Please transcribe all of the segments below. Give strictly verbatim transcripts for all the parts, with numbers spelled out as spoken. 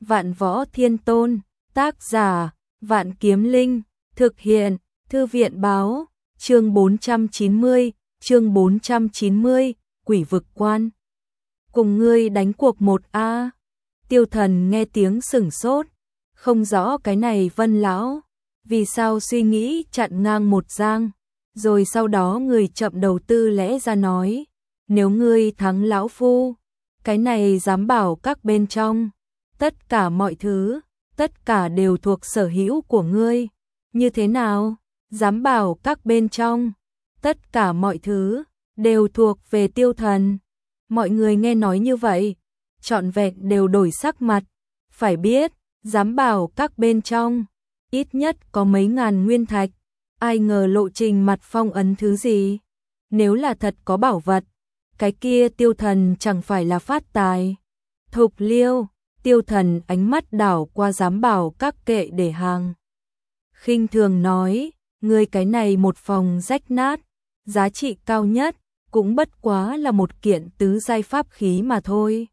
Vạn Võ Thiên Tôn, tác giả, Vạn Kiếm Linh, thực hiện, Thư viện báo, chương bốn trăm chín mươi, chương bốn trăm chín mươi, Quỷ vực quan. Cùng ngươi đánh cuộc một a. Tiêu Thần nghe tiếng sửng sốt, không rõ cái này Vân lão vì sao suy nghĩ chặn ngang một giang, rồi sau đó người chậm đầu tư lẽ ra nói, nếu ngươi thắng lão phu, cái này dám bảo các bên trong, tất cả mọi thứ, tất cả đều thuộc sở hữu của ngươi, như thế nào? Dám bảo các bên trong, tất cả mọi thứ đều thuộc về Tiêu Thần. Mọi người nghe nói như vậy, trọn vẹn đều đổi sắc mặt, phải biết, dám bảo các bên trong, ít nhất có mấy ngàn nguyên thạch, ai ngờ lộ trình mặt phong ấn thứ gì? Nếu là thật có bảo vật, cái kia Tiêu Thần chẳng phải là phát tài. Thục Liêu, Tiêu Thần ánh mắt đảo qua dám bảo các kệ để hàng. Khinh thường nói, ngươi cái này một phòng rách nát, giá trị cao nhất, cũng bất quá là một kiện tứ giai pháp khí mà thôi.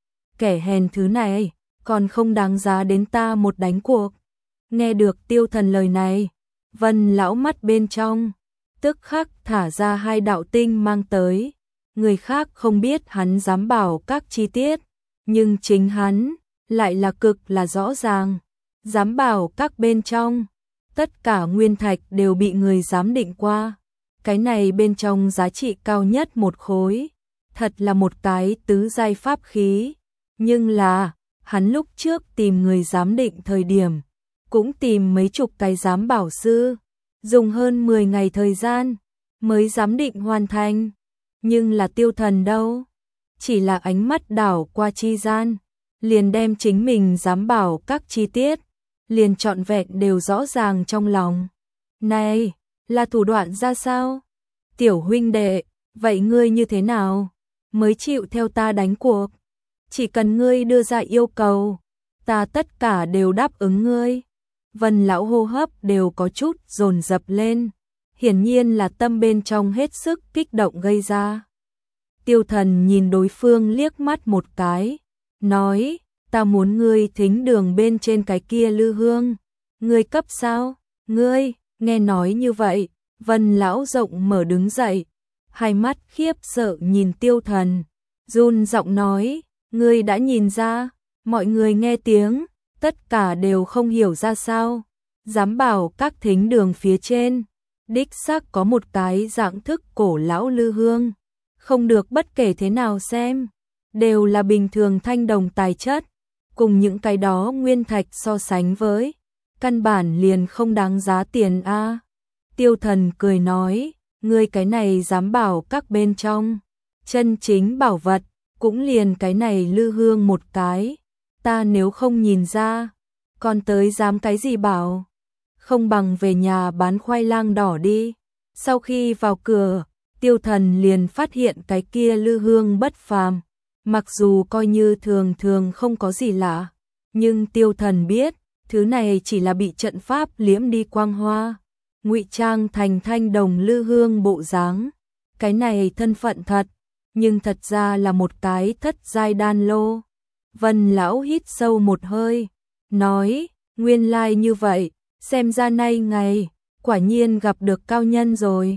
Kẻ hèn thứ này, còn không đáng giá đến ta một đánh cuộc. Nghe được Tiêu Thần lời này, Vân lão mắt bên trong, tức khắc thả ra hai đạo tinh mang tới. Người khác không biết hắn dám bảo các chi tiết, nhưng chính hắn lại là cực là rõ ràng. Dám bảo các bên trong, tất cả nguyên thạch đều bị người giám định qua. Cái này bên trong giá trị cao nhất một khối, thật là một cái tứ giai pháp khí. Nhưng là, hắn lúc trước tìm người giám định thời điểm, cũng tìm mấy chục cái giám bảo sư, dùng hơn mười ngày thời gian, mới giám định hoàn thành. Nhưng là Tiêu Thần đâu? Chỉ là ánh mắt đảo qua chi gian, liền đem chính mình giám bảo các chi tiết, liền trọn vẹn đều rõ ràng trong lòng. Này, là thủ đoạn ra sao? Tiểu huynh đệ, vậy ngươi như thế nào? Mới chịu theo ta đánh cuộc? Chỉ cần ngươi đưa ra yêu cầu, ta tất cả đều đáp ứng ngươi. Vân lão hô hấp đều có chút dồn dập lên, hiển nhiên là tâm bên trong hết sức kích động gây ra. Tiêu Thần nhìn đối phương liếc mắt một cái, nói, ta muốn ngươi thính đường bên trên cái kia lư hương. Ngươi cấp sao? Ngươi, nghe nói như vậy, Vân lão rộng mở đứng dậy, hai mắt khiếp sợ nhìn Tiêu Thần, run giọng nói, ngươi đã nhìn ra? Mọi người nghe tiếng, tất cả đều không hiểu ra sao. Dám bảo các thính đường phía trên, đích xác có một cái dạng thức cổ lão lư hương, không được bất kể thế nào xem, đều là bình thường thanh đồng tài chất, cùng những cái đó nguyên thạch so sánh với, căn bản liền không đáng giá tiền a. Tiêu Thần cười nói, ngươi cái này dám bảo các bên trong, chân chính bảo vật, cũng liền cái này lư hương một cái, ta nếu không nhìn ra, còn tới dám cái gì bảo, không bằng về nhà bán khoai lang đỏ đi. Sau khi vào cửa, Tiêu Thần liền phát hiện cái kia lư hương bất phàm, mặc dù coi như thường thường không có gì lạ, nhưng Tiêu Thần biết, thứ này chỉ là bị trận pháp liễm đi quang hoa, ngụy trang thành thanh đồng lư hương bộ dáng. Cái này thân phận thật, nhưng thật ra là một cái thất giai đan lô. Vân lão hít sâu một hơi, nói, nguyên lai like như vậy, xem ra nay ngày, quả nhiên gặp được cao nhân rồi.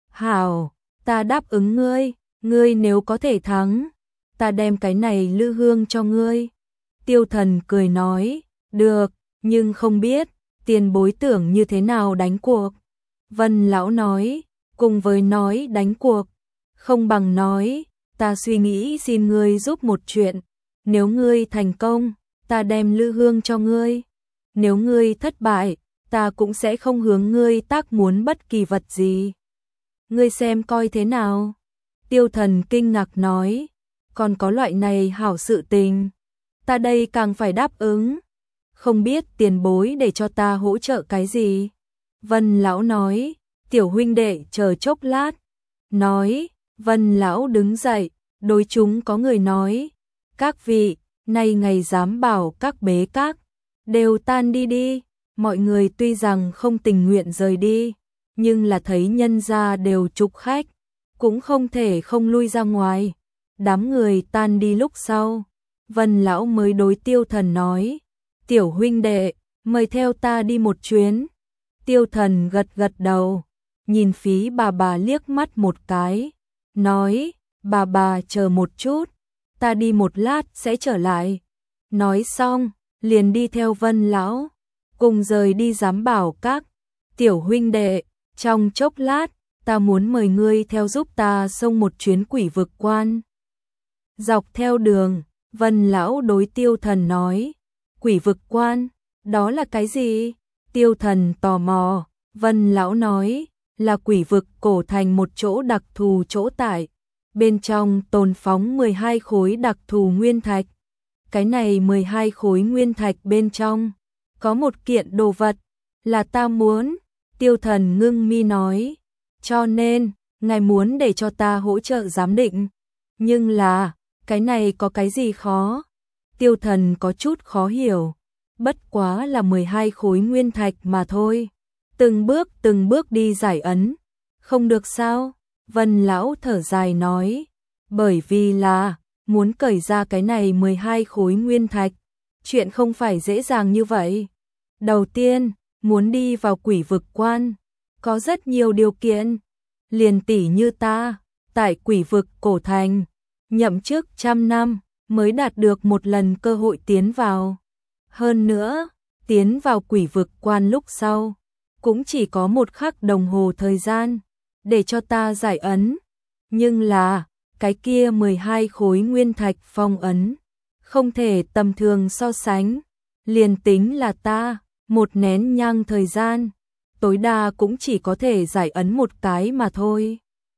Hảo, ta đáp ứng ngươi, ngươi nếu có thể thắng, ta đem cái này lư hương cho ngươi. Tiêu Thần cười nói, được, nhưng không biết, tiền bối tưởng như thế nào đánh cuộc. Vân lão nói, cùng với nói đánh cuộc, không bằng nói, ta suy nghĩ xin ngươi giúp một chuyện, nếu ngươi thành công, ta đem lư hương cho ngươi. Nếu ngươi thất bại, ta cũng sẽ không hướng ngươi tác muốn bất kỳ vật gì. Ngươi xem coi thế nào? Tiêu Thần kinh ngạc nói, còn có loại này hảo sự tình, ta đây càng phải đáp ứng. Không biết tiền bối để cho ta hỗ trợ cái gì? Vân lão nói, tiểu huynh đệ chờ chốc lát. Nói, Vân lão đứng dậy, đối chúng có người nói, các vị, nay ngày dám bảo các bế các, đều tan đi đi. Mọi người tuy rằng không tình nguyện rời đi, nhưng là thấy nhân gia đều chúc khách, cũng không thể không lui ra ngoài. Đám người tan đi lúc sau, Vân lão mới đối Tiêu Thần nói, tiểu huynh đệ, mời theo ta đi một chuyến. Tiêu Thần gật gật đầu, nhìn Phí bà bà liếc mắt một cái, nói, bà bà chờ một chút, ta đi một lát sẽ trở lại. Nói xong, liền đi theo Vân lão, cùng rời đi giám bảo các. Tiểu huynh đệ, trong chốc lát, ta muốn mời ngươi theo giúp ta xông một chuyến quỷ vực quan. Dọc theo đường, Vân lão đối Tiêu Thần nói, quỷ vực quan, đó là cái gì? Tiêu Thần tò mò, Vân lão nói, là quỷ vực cổ thành một chỗ đặc thù chỗ tại, bên trong tồn phóng mười hai khối đặc thù nguyên thạch. Cái này mười hai khối nguyên thạch bên trong, có một kiện đồ vật, là ta muốn. Tiêu Thần ngưng mi nói, cho nên, ngài muốn để cho ta hỗ trợ giám định. Nhưng là, cái này có cái gì khó? Tiêu Thần có chút khó hiểu, bất quá là mười hai khối nguyên thạch mà thôi. Từng bước từng bước đi giải ấn, không được sao? Vân lão thở dài nói, bởi vì là, muốn cởi ra cái này mười hai khối nguyên thạch, chuyện không phải dễ dàng như vậy. Đầu tiên, muốn đi vào quỷ vực quan, có rất nhiều điều kiện, liền tỷ như ta, tại quỷ vực cổ thành, nhậm chức trăm năm, mới đạt được một lần cơ hội tiến vào. Hơn nữa, tiến vào quỷ vực quan lúc sau, cũng chỉ có một khắc đồng hồ thời gian, để cho ta giải ấn. Nhưng là, cái kia mười hai khối nguyên thạch phong ấn, không thể tầm thường so sánh, liền tính là ta, một nén nhang thời gian, tối đa cũng chỉ có thể giải ấn một cái mà thôi.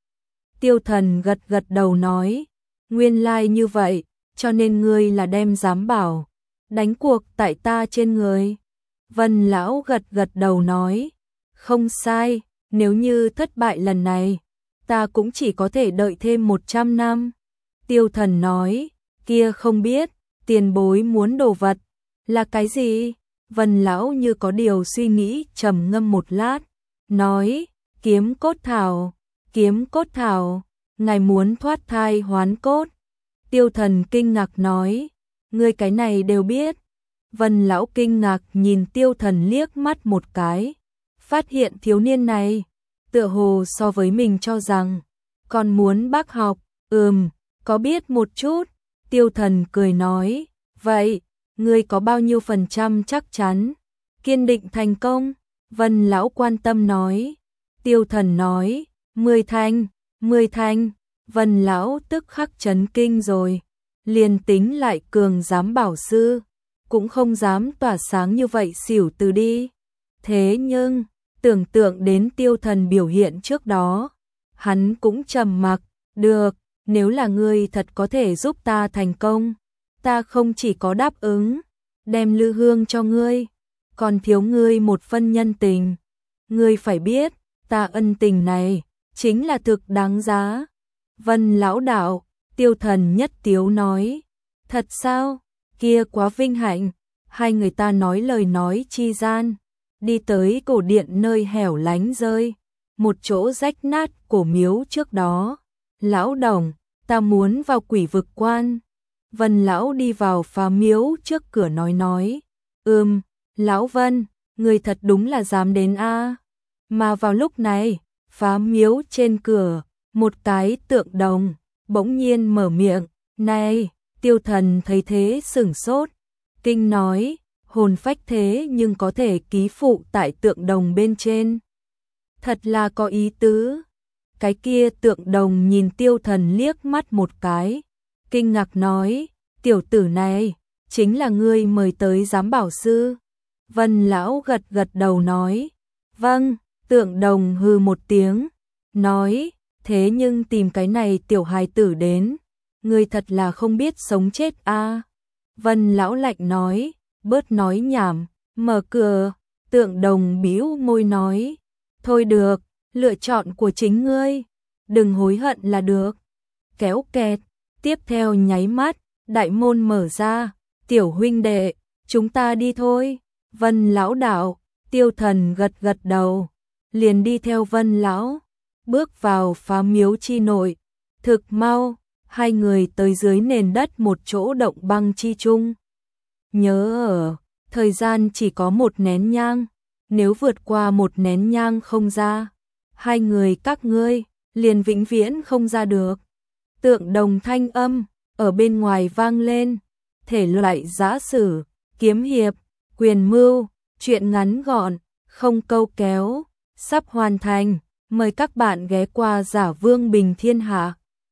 Tiêu Thần gật gật đầu nói, nguyên lai like như vậy, cho nên ngươi là đem giám bảo, đánh cuộc tại ta trên người. Vân lão gật gật đầu nói, không sai, nếu như thất bại lần này, ta cũng chỉ có thể đợi thêm một trăm năm. Tiêu Thần nói, kia không biết, tiền bối muốn đồ vật, là cái gì? Vân lão như có điều suy nghĩ trầm ngâm một lát, nói, kiếm cốt thảo, kiếm cốt thảo, ngài muốn thoát thai hoán cốt. Tiêu Thần kinh ngạc nói, ngươi cái này đều biết. Vân lão kinh ngạc nhìn Tiêu Thần liếc mắt một cái, phát hiện thiếu niên này, tựa hồ so với mình cho rằng, còn muốn bác học, ừm, có biết một chút. Tiêu Thần cười nói, vậy, ngươi có bao nhiêu phần trăm chắc chắn, kiên định thành công? Vân lão quan tâm nói. Tiêu Thần nói, mười thành, mười thành. Vân lão tức khắc chấn kinh rồi, liền tính lại cường giám bảo sư, cũng không dám tỏa sáng như vậy xỉu từ đi. Thế nhưng, tưởng tượng đến Tiêu Thần biểu hiện trước đó, hắn cũng trầm mặc, được, nếu là ngươi thật có thể giúp ta thành công, ta không chỉ có đáp ứng, đem lư hương cho ngươi, còn thiếu ngươi một phân nhân tình. Ngươi phải biết, ta ân tình này, chính là thực đáng giá. Vân lão đạo, Tiêu Thần nhất tiếu nói, thật sao, kia quá vinh hạnh. Hai người ta nói lời nói chi gian, đi tới cổ điện nơi hẻo lánh rơi, một chỗ rách nát cổ miếu trước đó. Lão đồng, ta muốn vào quỷ vực quan. Vân lão đi vào phá miếu trước cửa nói nói, ừm, lão Vân, người thật đúng là dám đến a. Mà vào lúc này, phá miếu trên cửa, một cái tượng đồng, bỗng nhiên mở miệng, này. Tiêu Thần thấy thế sửng sốt, kinh nói, hồn phách thế nhưng có thể ký phụ tại tượng đồng bên trên. Thật là có ý tứ. Cái kia tượng đồng nhìn Tiêu Thần liếc mắt một cái, kinh ngạc nói, tiểu tử này, chính là ngươi mời tới giám bảo sư. Vân lão gật gật đầu nói, vâng. Tượng đồng hừ một tiếng, nói, thế nhưng tìm cái này tiểu hài tử đến, ngươi thật là không biết sống chết a. À. Vân lão lạnh nói, bớt nói nhảm, mở cửa. Tượng đồng bĩu môi nói, thôi được, lựa chọn của chính ngươi, đừng hối hận là được. Kéo kẹt, tiếp theo nháy mắt, đại môn mở ra, tiểu huynh đệ, chúng ta đi thôi. Vân lão đạo, Tiêu Thần gật gật đầu, liền đi theo Vân lão, bước vào phá miếu chi nội. Thực mau, hai người tới dưới nền đất một chỗ động băng chi chung. Nhớ ở, thời gian chỉ có một nén nhang, nếu vượt qua một nén nhang không ra, hai người các ngươi liền vĩnh viễn không ra được. Tượng đồng thanh âm ở bên ngoài vang lên, thể loại giã sử, kiếm hiệp, quyền mưu, truyện ngắn gọn, không câu kéo, sắp hoàn thành, mời các bạn ghé qua Giả Vương Bình Thiên Hạ.